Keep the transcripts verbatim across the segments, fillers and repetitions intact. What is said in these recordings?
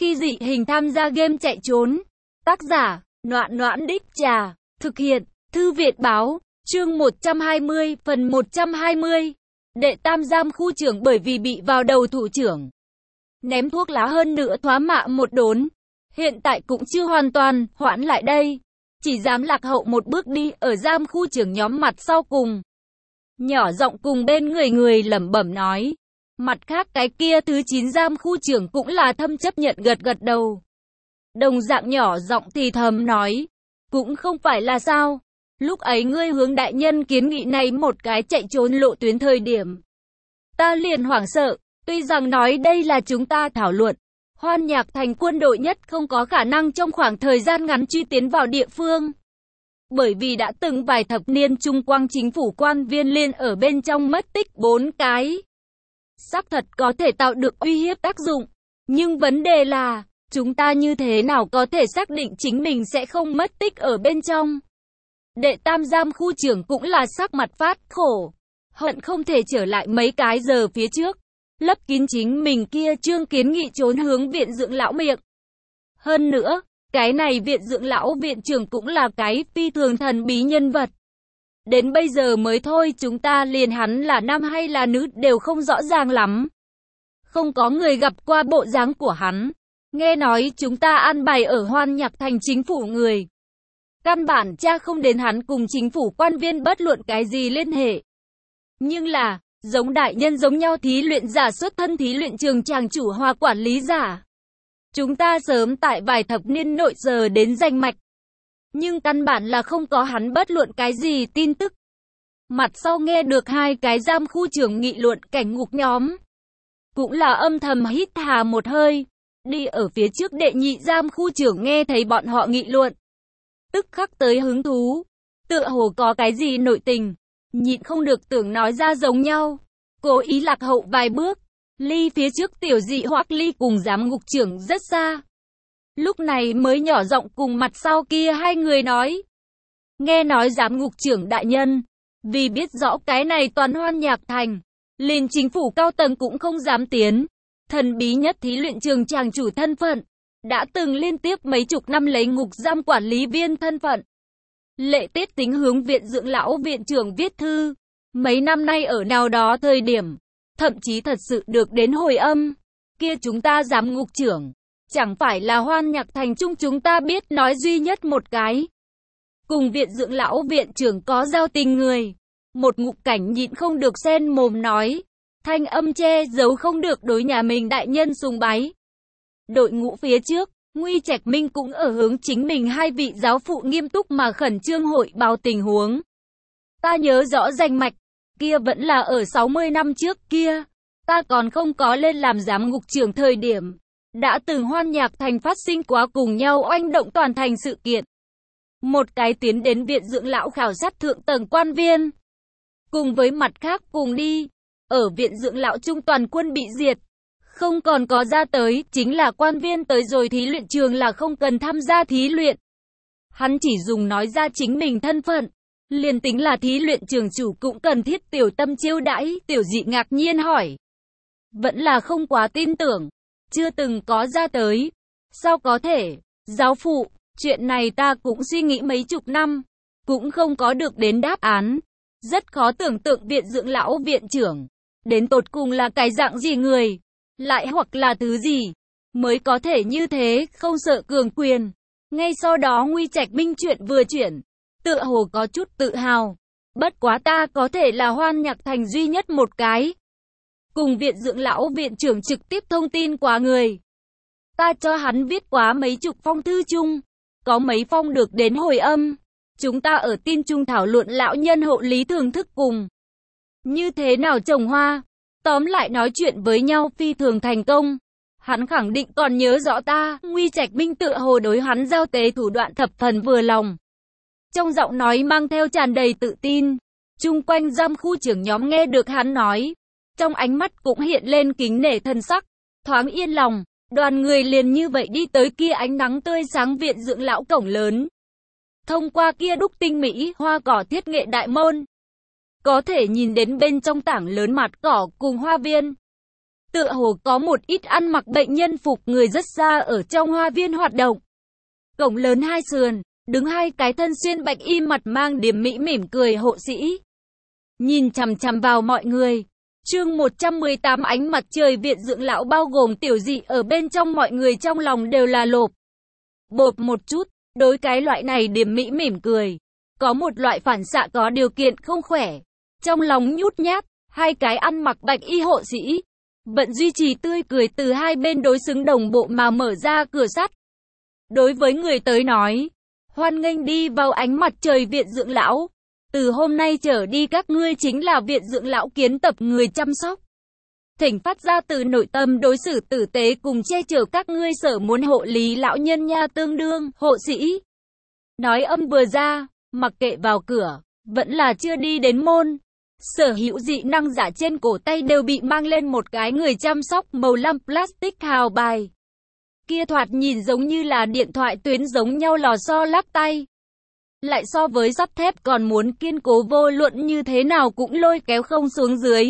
Khi dị hình tham gia game chạy trốn. Tác giả, Noãn Noãn Đích Trà. Thực hiện, Thư viện Báo. Chương một trăm hai mươi, phần một trăm hai mươi. Đệ tam giam khu trưởng bởi vì bị vào đầu thủ trưởng ném thuốc lá hơn nữa thoá mạ một đốn. Hiện tại cũng chưa hoàn toàn hoãn lại đây. Chỉ dám lạc hậu một bước đi ở giam khu trưởng nhóm mặt sau cùng. Nhỏ giọng cùng bên người người lẩm bẩm nói. Mặt khác cái kia thứ chín giam khu trưởng cũng là thâm chấp nhận gật gật đầu. Đồng dạng nhỏ giọng thì thầm nói. Cũng không phải là sao. Lúc ấy ngươi hướng đại nhân kiến nghị này một cái chạy trốn lộ tuyến thời điểm. Ta liền hoảng sợ, tuy rằng nói đây là chúng ta thảo luận. Hoan Nhạc Thành quân đội nhất không có khả năng trong khoảng thời gian ngắn truy tiến vào địa phương. Bởi vì đã từng vài thập niên Trung Quang chính phủ quan viên liên ở bên trong mất tích bốn cái. Xác thật có thể tạo được uy hiếp tác dụng. Nhưng vấn đề là, chúng ta như thế nào có thể xác định chính mình sẽ không mất tích ở bên trong. Đệ tam giam khu trưởng cũng là sắc mặt phát khổ. Hận không thể trở lại mấy cái giờ phía trước. Lấp kín chính mình kia trương kiến nghị trốn hướng viện dưỡng lão miệng. Hơn nữa, cái này viện dưỡng lão viện trưởng cũng là cái phi thường thần bí nhân vật. Đến bây giờ mới thôi chúng ta liền hắn là nam hay là nữ đều không rõ ràng lắm. Không có người gặp qua bộ dáng của hắn. Nghe nói chúng ta an bài ở Hoan Nhạc Thành chính phủ người. Căn bản cha không đến hắn cùng chính phủ quan viên bất luận cái gì liên hệ. Nhưng là, giống đại nhân giống nhau thí luyện giả xuất thân thí luyện trường tràng chủ hòa quản lý giả. Chúng ta sớm tại vài thập niên nội giờ đến danh mạch. Nhưng căn bản là không có hắn bất luận cái gì tin tức. Mặt sau nghe được hai cái giam khu trưởng nghị luận cảnh ngục nhóm. Cũng là âm thầm hít hà một hơi. Đi ở phía trước đệ nhị giam khu trưởng nghe thấy bọn họ nghị luận. Tức khắc tới hứng thú. Tựa hồ có cái gì nội tình. Nhịn không được tưởng nói ra giống nhau. Cố ý lạc hậu vài bước. Ly phía trước tiểu dị Hoắc Ly cùng giám ngục trưởng rất xa. Lúc này mới nhỏ giọng cùng mặt sau kia hai người nói. Nghe nói giám ngục trưởng đại nhân. Vì biết rõ cái này toàn Hoan Nhạc Thành. Liền chính phủ cao tầng cũng không dám tiến. Thần bí nhất thí luyện trường tràng chủ thân phận. Đã từng liên tiếp mấy chục năm lấy ngục giam quản lý viên thân phận. Lệ tiết tính hướng viện dưỡng lão viện trưởng viết thư. Mấy năm nay ở nào đó thời điểm. Thậm chí thật sự được đến hồi âm. Kia chúng ta giám ngục trưởng. Chẳng phải là Hoan Nhạc Thành chung chúng ta biết nói duy nhất một cái. Cùng viện dưỡng lão viện trưởng có giao tình người. Một ngục cảnh nhịn không được xen mồm nói. Thanh âm che giấu không được đối nhà mình đại nhân sùng bái. Đội ngũ phía trước, Nguy Trạch Minh cũng ở hướng chính mình hai vị giáo phụ nghiêm túc mà khẩn trương hội báo tình huống. Ta nhớ rõ danh mạch, kia vẫn là ở sáu mươi năm trước kia. Ta còn không có lên làm giám ngục trưởng thời điểm. Đã từng Hoan Nhạc Thành phát sinh quá cùng nhau oanh động toàn thành sự kiện. Một cái tiến đến viện dưỡng lão khảo sát thượng tầng quan viên. Cùng với mặt khác cùng đi. Ở viện dưỡng lão trung toàn quân bị diệt. Không còn có ra tới, chính là quan viên tới rồi thí luyện trường là không cần tham gia thí luyện. Hắn chỉ dùng nói ra chính mình thân phận. Liền tính là thí luyện trường chủ cũng cần thiết tiểu tâm chiêu đãi, tiểu dị ngạc nhiên hỏi. Vẫn là không quá tin tưởng. Chưa từng có ra tới. Sao có thể? Giáo phụ, chuyện này ta cũng suy nghĩ mấy chục năm. Cũng không có được đến đáp án. Rất khó tưởng tượng viện dưỡng lão viện trưởng. Đến tột cùng là cái dạng gì người. Lại hoặc là thứ gì. Mới có thể như thế, không sợ cường quyền. Ngay sau đó Nguy Trạch Minh chuyện vừa chuyển. Tựa hồ có chút tự hào. Bất quá ta có thể là Hoan Nhạc Thành duy nhất một cái. Cùng viện dưỡng lão viện trưởng trực tiếp thông tin qua người. Ta cho hắn viết quá mấy chục phong thư chung. Có mấy phong được đến hồi âm. Chúng ta ở tin chung thảo luận lão nhân hộ lý thưởng thức cùng. Như thế nào trồng hoa. Tóm lại nói chuyện với nhau phi thường thành công. Hắn khẳng định còn nhớ rõ ta. Nguy Trạch Minh tựa hồ đối hắn giao tế thủ đoạn thập phần vừa lòng. Trong giọng nói mang theo tràn đầy tự tin. Chung quanh giam khu trưởng nhóm nghe được hắn nói. Trong ánh mắt cũng hiện lên kính nể thân sắc. Thoáng yên lòng. Đoàn người liền như vậy đi tới kia ánh nắng tươi sáng viện dưỡng lão cổng lớn. Thông qua kia đúc tinh mỹ hoa cỏ thiết nghệ đại môn. Có thể nhìn đến bên trong tảng lớn mặt cỏ cùng hoa viên. Tựa hồ có một ít ăn mặc bệnh nhân phục người rất xa ở trong hoa viên hoạt động. Cổng lớn hai sườn, đứng hai cái thân xuyên bạch y mặt mang điểm mỹ mỉm cười hộ sĩ. Nhìn chằm chằm vào mọi người. Chương một trăm mười tám Ánh mặt trời viện dưỡng lão bao gồm tiểu dị ở bên trong, mọi người trong lòng đều là lộp bộp một chút, đối cái loại này điểm mỹ mỉm cười. Có một loại phản xạ có điều kiện không khỏe. Trong lòng nhút nhát, hai cái ăn mặc bạch y hộ sĩ. Vẫn duy trì tươi cười từ hai bên đối xứng đồng bộ mà mở ra cửa sắt. Đối với người tới nói, hoan nghênh đi vào ánh mặt trời viện dưỡng lão. Từ hôm nay trở đi các ngươi chính là viện dưỡng lão kiến tập người chăm sóc. Thỉnh phát ra từ nội tâm đối xử tử tế cùng che chở các ngươi sở muốn hộ lý lão nhân nha, tương đương, hộ sĩ. Nói âm vừa ra, mặc kệ vào cửa, vẫn là chưa đi đến môn. Sở hữu dị năng giả trên cổ tay đều bị mang lên một cái người chăm sóc màu lam plastic hào bài. Kia thoạt nhìn giống như là điện thoại tuyến giống nhau lò xo lắc tay. Lại so với sắt thép còn muốn kiên cố, vô luận như thế nào cũng lôi kéo không xuống dưới.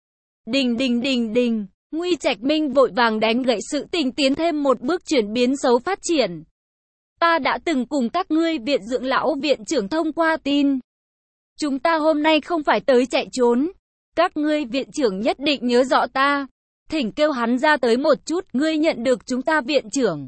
Đình đình đình đình, Nguy Trạch Minh vội vàng đánh gậy sự tình tiến thêm một bước chuyển biến xấu phát triển. Ta đã từng cùng các ngươi viện dưỡng lão viện trưởng thông qua tin. Chúng ta hôm nay không phải tới chạy trốn. Các ngươi viện trưởng nhất định nhớ rõ ta. Thỉnh kêu hắn ra tới một chút, ngươi nhận được chúng ta viện trưởng.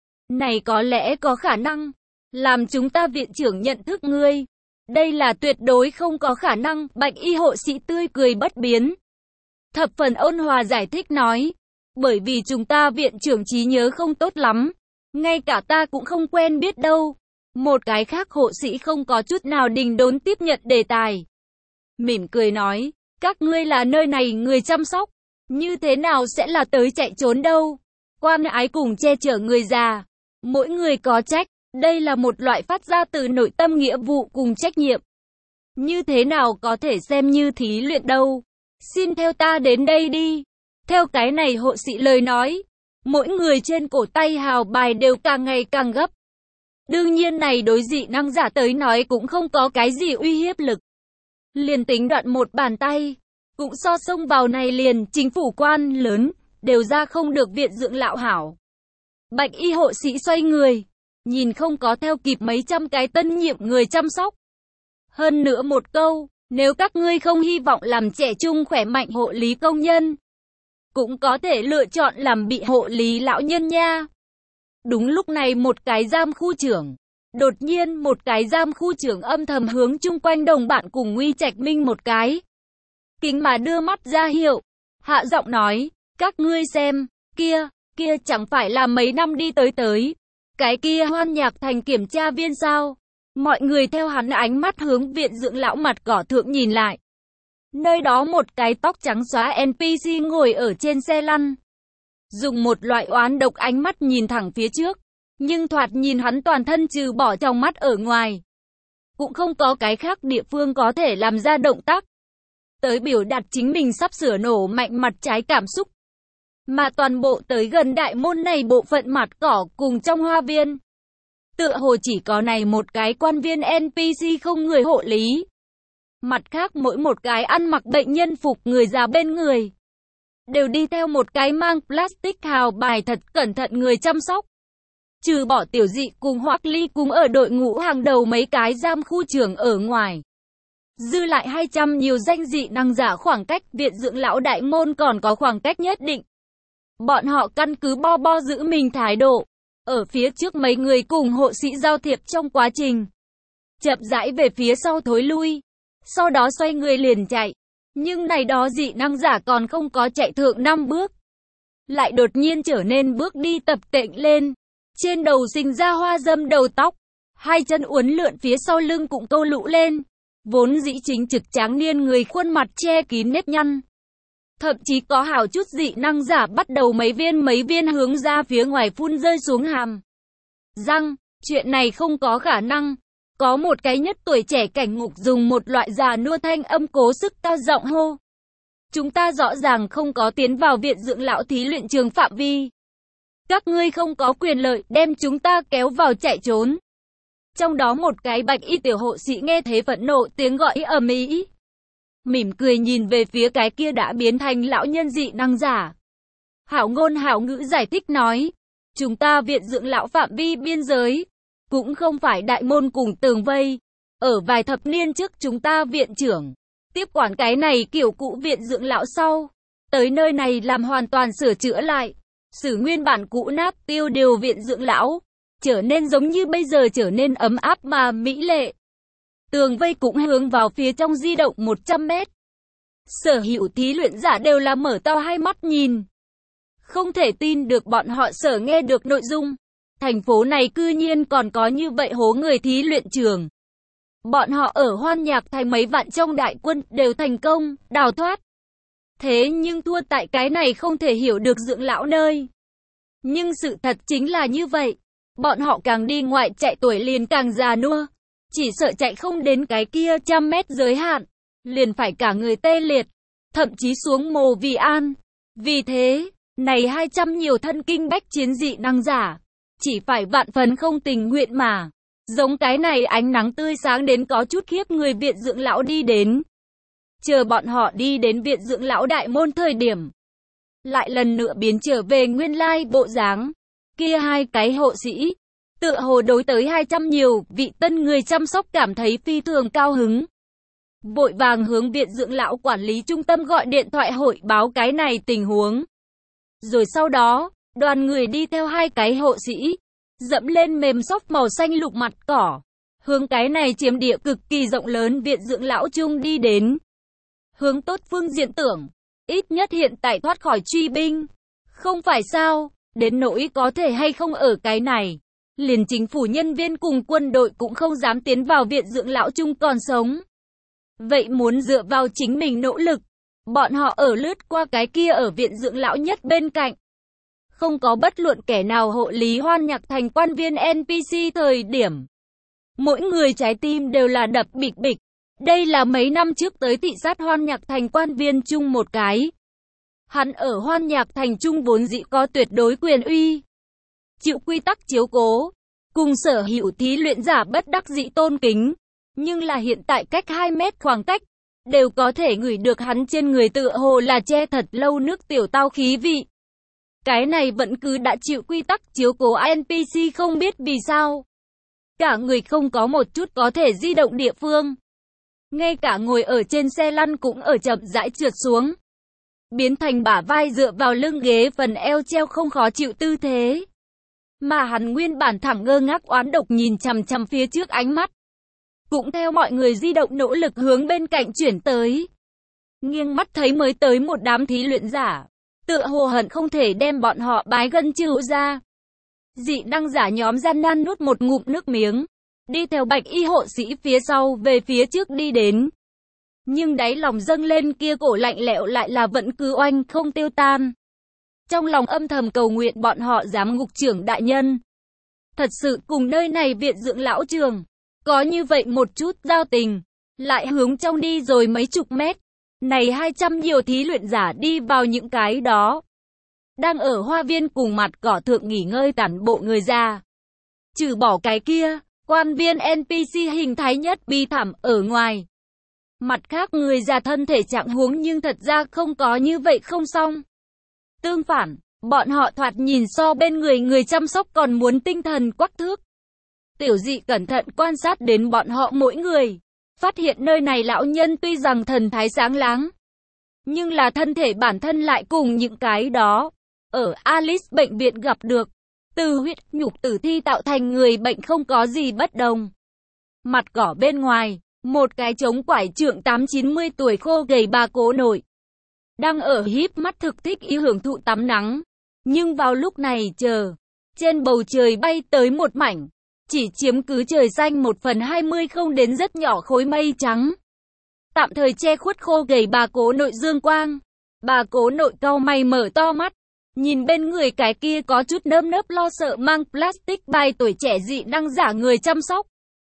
Này có lẽ có khả năng làm chúng ta viện trưởng nhận thức ngươi. Đây là tuyệt đối không có khả năng, bạch y hộ sĩ tươi cười bất biến. Thập phần ôn hòa giải thích nói. Bởi vì chúng ta viện trưởng trí nhớ không tốt lắm. Ngay cả ta cũng không quen biết đâu. Một cái khác hộ sĩ không có chút nào đình đốn tiếp nhận đề tài. Mỉm cười nói, các ngươi là nơi này người chăm sóc. Như thế nào sẽ là tới chạy trốn đâu. Quan ái cùng che chở người già. Mỗi người có trách. Đây là một loại phát ra từ nội tâm nghĩa vụ cùng trách nhiệm. Như thế nào có thể xem như thí luyện đâu. Xin theo ta đến đây đi. Theo cái này hộ sĩ lời nói, mỗi người trên cổ tay hào bài đều càng ngày càng gấp. Đương nhiên này đối dị năng giả tới nói cũng không có cái gì uy hiếp lực. Liền tính đoạn một bàn tay, cũng so xông vào này liền chính phủ quan lớn, đều ra không được viện dưỡng lão hảo. Bạch y hộ sĩ xoay người, nhìn không có theo kịp mấy trăm cái tân nhiệm người chăm sóc. Hơn nữa một câu, nếu các ngươi không hy vọng làm trẻ trung khỏe mạnh hộ lý công nhân, cũng có thể lựa chọn làm bị hộ lý lão nhân nha. Đúng lúc này một cái giam khu trưởng, đột nhiên một cái giam khu trưởng âm thầm hướng chung quanh đồng bạn cùng Nguy Trạch Minh một cái. Kính mà đưa mắt ra hiệu, hạ giọng nói, các ngươi xem, kia, kia chẳng phải là mấy năm đi tới tới. Cái kia Hoan Nhạc Thành kiểm tra viên sao? Mọi người theo hắn ánh mắt hướng viện dưỡng lão mặt cỏ thượng nhìn lại. Nơi đó một cái tóc trắng xóa en pê xê ngồi ở trên xe lăn. Dùng một loại oán độc ánh mắt nhìn thẳng phía trước. Nhưng thoạt nhìn hắn toàn thân trừ bỏ trong mắt ở ngoài. Cũng không có cái khác địa phương có thể làm ra động tác. Tới biểu đạt chính mình sắp sửa nổ mạnh mặt trái cảm xúc. Mà toàn bộ tới gần đại môn này bộ phận mặt cỏ cùng trong hoa viên. Tựa hồ chỉ có này một cái quan viên en pê xê không người hộ lý. Mặt khác mỗi một cái ăn mặc bệnh nhân phục người già bên người. Đều đi theo một cái mang plastic hào bài thật cẩn thận người chăm sóc. Trừ bỏ tiểu dị cùng Hoắc Ly cùng ở đội ngũ hàng đầu mấy cái giam khu trưởng ở ngoài. Dư lại hai trăm nhiều danh dị năng giả, khoảng cách viện dưỡng lão đại môn còn có khoảng cách nhất định. Bọn họ căn cứ bo bo giữ mình thái độ. Ở phía trước mấy người cùng hộ sĩ giao thiệp trong quá trình. Chậm rãi về phía sau thối lui. Sau đó xoay người liền chạy. Nhưng này đó dị năng giả còn không có chạy thượng năm bước. Lại đột nhiên trở nên bước đi tập tễnh lên. Trên đầu sinh ra hoa dâm đầu tóc. Hai chân uốn lượn phía sau lưng cũng câu lũ lên. Vốn dĩ chính trực tráng niên người khuôn mặt che kín nếp nhăn. Thậm chí có hảo chút dị năng giả bắt đầu mấy viên mấy viên hướng ra phía ngoài phun rơi xuống hàm răng. Chuyện này không có khả năng. Có một cái nhất tuổi trẻ cảnh ngục dùng một loại già nua thanh âm cố sức cao giọng hô. Chúng ta rõ ràng không có tiến vào viện dưỡng lão thí luyện trường phạm vi. Các ngươi không có quyền lợi đem chúng ta kéo vào chạy trốn. Trong đó một cái bạch y tiểu hộ sĩ nghe thế phẫn nộ tiếng gọi ầm ĩ. Mỉm cười nhìn về phía cái kia đã biến thành lão nhân dị năng giả. Hảo ngôn hảo ngữ giải thích nói, chúng ta viện dưỡng lão phạm vi biên giới, cũng không phải đại môn cùng tường vây. Ở vài thập niên trước chúng ta viện trưởng, tiếp quản cái này kiểu cũ viện dưỡng lão sau, tới nơi này làm hoàn toàn sửa chữa lại, xử nguyên bản cũ nát tiêu điều viện dưỡng lão, trở nên giống như bây giờ trở nên ấm áp mà mỹ lệ. Tường vây cũng hướng vào phía trong di động một trăm mét. Sở hữu thí luyện giả đều là mở to hai mắt nhìn. Không thể tin được bọn họ sở nghe được nội dung. Thành phố này cư nhiên còn có như vậy hố người thí luyện trường. Bọn họ ở Hoan Nhạc Thành mấy vạn trong đại quân đều thành công, đào thoát. Thế nhưng thua tại cái này không thể hiểu được dưỡng lão nơi. Nhưng sự thật chính là như vậy. Bọn họ càng đi ngoại chạy tuổi liền càng già nua. Chỉ sợ chạy không đến cái kia trăm mét giới hạn, liền phải cả người tê liệt, thậm chí xuống mồ vì an. Vì thế, này hai trăm nhiều thân kinh bách chiến dị năng giả, chỉ phải vạn phần không tình nguyện mà. Giống cái này ánh nắng tươi sáng đến có chút khiếp người viện dưỡng lão đi đến. Chờ bọn họ đi đến viện dưỡng lão đại môn thời điểm, lại lần nữa biến trở về nguyên lai bộ dáng. Kia hai cái hộ sĩ, tựa hồ đối tới hai trăm nhiều vị tân người chăm sóc cảm thấy phi thường cao hứng. Vội vàng hướng viện dưỡng lão quản lý trung tâm gọi điện thoại hội báo cái này tình huống. Rồi sau đó, đoàn người đi theo hai cái hộ sĩ, dẫm lên mềm xốp màu xanh lục mặt cỏ, hướng cái này chiếm địa cực kỳ rộng lớn viện dưỡng lão chung đi đến. Hướng tốt phương diện tưởng, ít nhất hiện tại thoát khỏi truy binh. Không phải sao, đến nỗi có thể hay không ở cái này. Liền chính phủ nhân viên cùng quân đội cũng không dám tiến vào viện dưỡng lão chung còn sống. Vậy muốn dựa vào chính mình nỗ lực, bọn họ ở lướt qua cái kia ở viện dưỡng lão nhất bên cạnh. Không có bất luận kẻ nào hộ lý Hoan Nhạc Thành quan viên en pê xê thời điểm. Mỗi người trái tim đều là đập bịch bịch. Đây là mấy năm trước tới thị sát Hoan Nhạc Thành quan viên chung một cái. Hắn ở Hoan Nhạc Thành chung vốn dĩ có tuyệt đối quyền uy. Chịu quy tắc chiếu cố, cùng sở hữu thí luyện giả bất đắc dĩ tôn kính. Nhưng là hiện tại cách hai mét khoảng cách, đều có thể ngửi được hắn trên người tựa hồ là che thật lâu nước tiểu tao khí vị. Cái này vẫn cứ đã chịu quy tắc chiếu cố en pê xê không biết vì sao. Cả người không có một chút có thể di động địa phương. Ngay cả ngồi ở trên xe lăn cũng ở chậm rãi trượt xuống. Biến thành bả vai dựa vào lưng ghế phần eo treo không khó chịu tư thế. Mà hắn nguyên bản thẳng ngơ ngác oán độc nhìn chằm chằm phía trước ánh mắt. Cũng theo mọi người di động nỗ lực hướng bên cạnh chuyển tới. Nghiêng mắt thấy mới tới một đám thí luyện giả. Tựa hồ hận không thể đem bọn họ bái gân chịu ra. Dị năng giả nhóm gian nan nuốt một ngụm nước miếng. Đi theo bạch y hộ sĩ phía sau về phía trước đi đến. Nhưng đáy lòng dâng lên kia cổ lạnh lẽo lại là vẫn cứ oanh không tiêu tan. Trong lòng âm thầm cầu nguyện bọn họ giám ngục trưởng đại nhân. Thật sự cùng nơi này viện dưỡng lão trường. Có như vậy một chút giao tình. Lại hướng trong đi rồi mấy chục mét. Này hai trăm nhiều thí luyện giả đi vào những cái đó. Đang ở hoa viên cùng mặt cỏ thượng nghỉ ngơi tản bộ người già. Trừ bỏ cái kia, quan viên en pê xê hình thái nhất bi thảm ở ngoài. Mặt khác người già thân thể trạng huống nhưng thật ra không có như vậy không xong. Tương phản, bọn họ thoạt nhìn so bên người người chăm sóc còn muốn tinh thần quắc thước. Tiểu dị cẩn thận quan sát đến bọn họ mỗi người. Phát hiện nơi này lão nhân tuy rằng thần thái sáng láng. Nhưng là thân thể bản thân lại cùng những cái đó. Ở Alice bệnh viện gặp được. Từ huyết nhục tử thi tạo thành người bệnh không có gì bất đồng. Mặt cỏ bên ngoài. Một cái trống quải trượng tám chín mươi tuổi khô gầy bà cố nội. Đang ở híp mắt thực thích ý hưởng thụ tắm nắng. Nhưng vào lúc này chờ. Trên bầu trời bay tới một mảnh. Chỉ chiếm cứ trời xanh một phần hai mươi không đến rất nhỏ khối mây trắng. Tạm thời che khuất khô gầy bà cố nội dương quang. Bà cố nội cau mày mở to mắt. Nhìn bên người cái kia có chút nơm nớp lo sợ mang plastic bài tuổi trẻ dị năng giả người chăm sóc.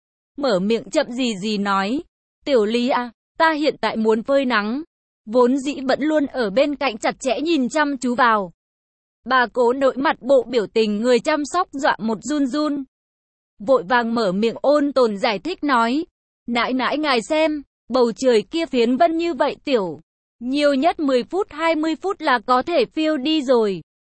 Mở miệng chậm gì gì nói. Tiểu Lý à, ta hiện tại muốn phơi nắng. Vốn dĩ vẫn luôn ở bên cạnh chặt chẽ nhìn chăm chú vào. Bà cố nội mặt bộ biểu tình người chăm sóc dọa một run run. Vội vàng mở miệng ôn tồn giải thích nói. Nãi nãi ngài xem, bầu trời kia phiến vân như vậy tiểu. Nhiều nhất mười phút hai mươi phút là có thể phiêu đi rồi.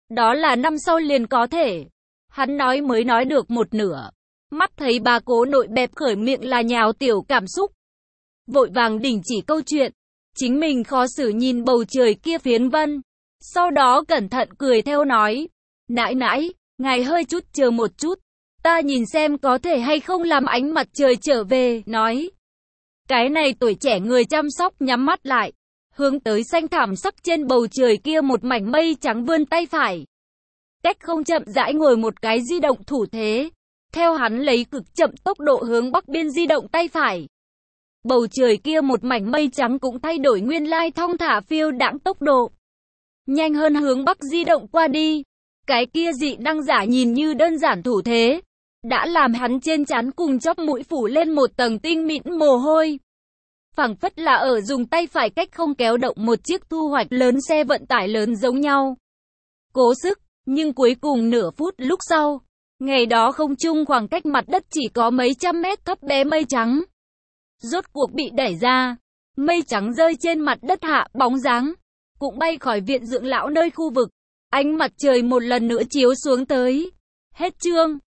Đó là năm sau liền có thể. Hắn nói mới nói được một nửa. Mắt thấy bà cố nội bẹp khởi miệng là nhào tiểu cảm xúc. Vội vàng đình chỉ câu chuyện. Chính mình khó xử nhìn bầu trời kia phiến vân. Sau đó cẩn thận cười theo nói. Nãi nãi, ngài hơi chút chờ một chút. Ta nhìn xem có thể hay không làm ánh mặt trời trở về, nói. Cái này tuổi trẻ người chăm sóc nhắm mắt lại. Hướng tới xanh thảm sắc trên bầu trời kia một mảnh mây trắng vươn tay phải. Cách không chậm rãi ngồi một cái di động thủ thế. Theo hắn lấy cực chậm tốc độ hướng bắc biên di động tay phải. Bầu trời kia một mảnh mây trắng cũng thay đổi nguyên lai thong thả phiêu đãng tốc độ. Nhanh hơn hướng bắc di động qua đi. Cái kia dị năng giả nhìn như đơn giản thủ thế. Đã làm hắn trên trán cùng chóp mũi phủ lên một tầng tinh mịn mồ hôi. Phảng phất là ở dùng tay phải cách không kéo động một chiếc thu hoạch lớn xe vận tải lớn giống nhau. Cố sức, nhưng cuối cùng nửa phút lúc sau. Ngày đó không trung khoảng cách mặt đất chỉ có mấy trăm mét thấp bé mây trắng. Rốt cuộc bị đẩy ra. Mây trắng rơi trên mặt đất hạ bóng dáng. Cũng bay khỏi viện dưỡng lão nơi khu vực. Ánh mặt trời một lần nữa chiếu xuống tới. Hết chương.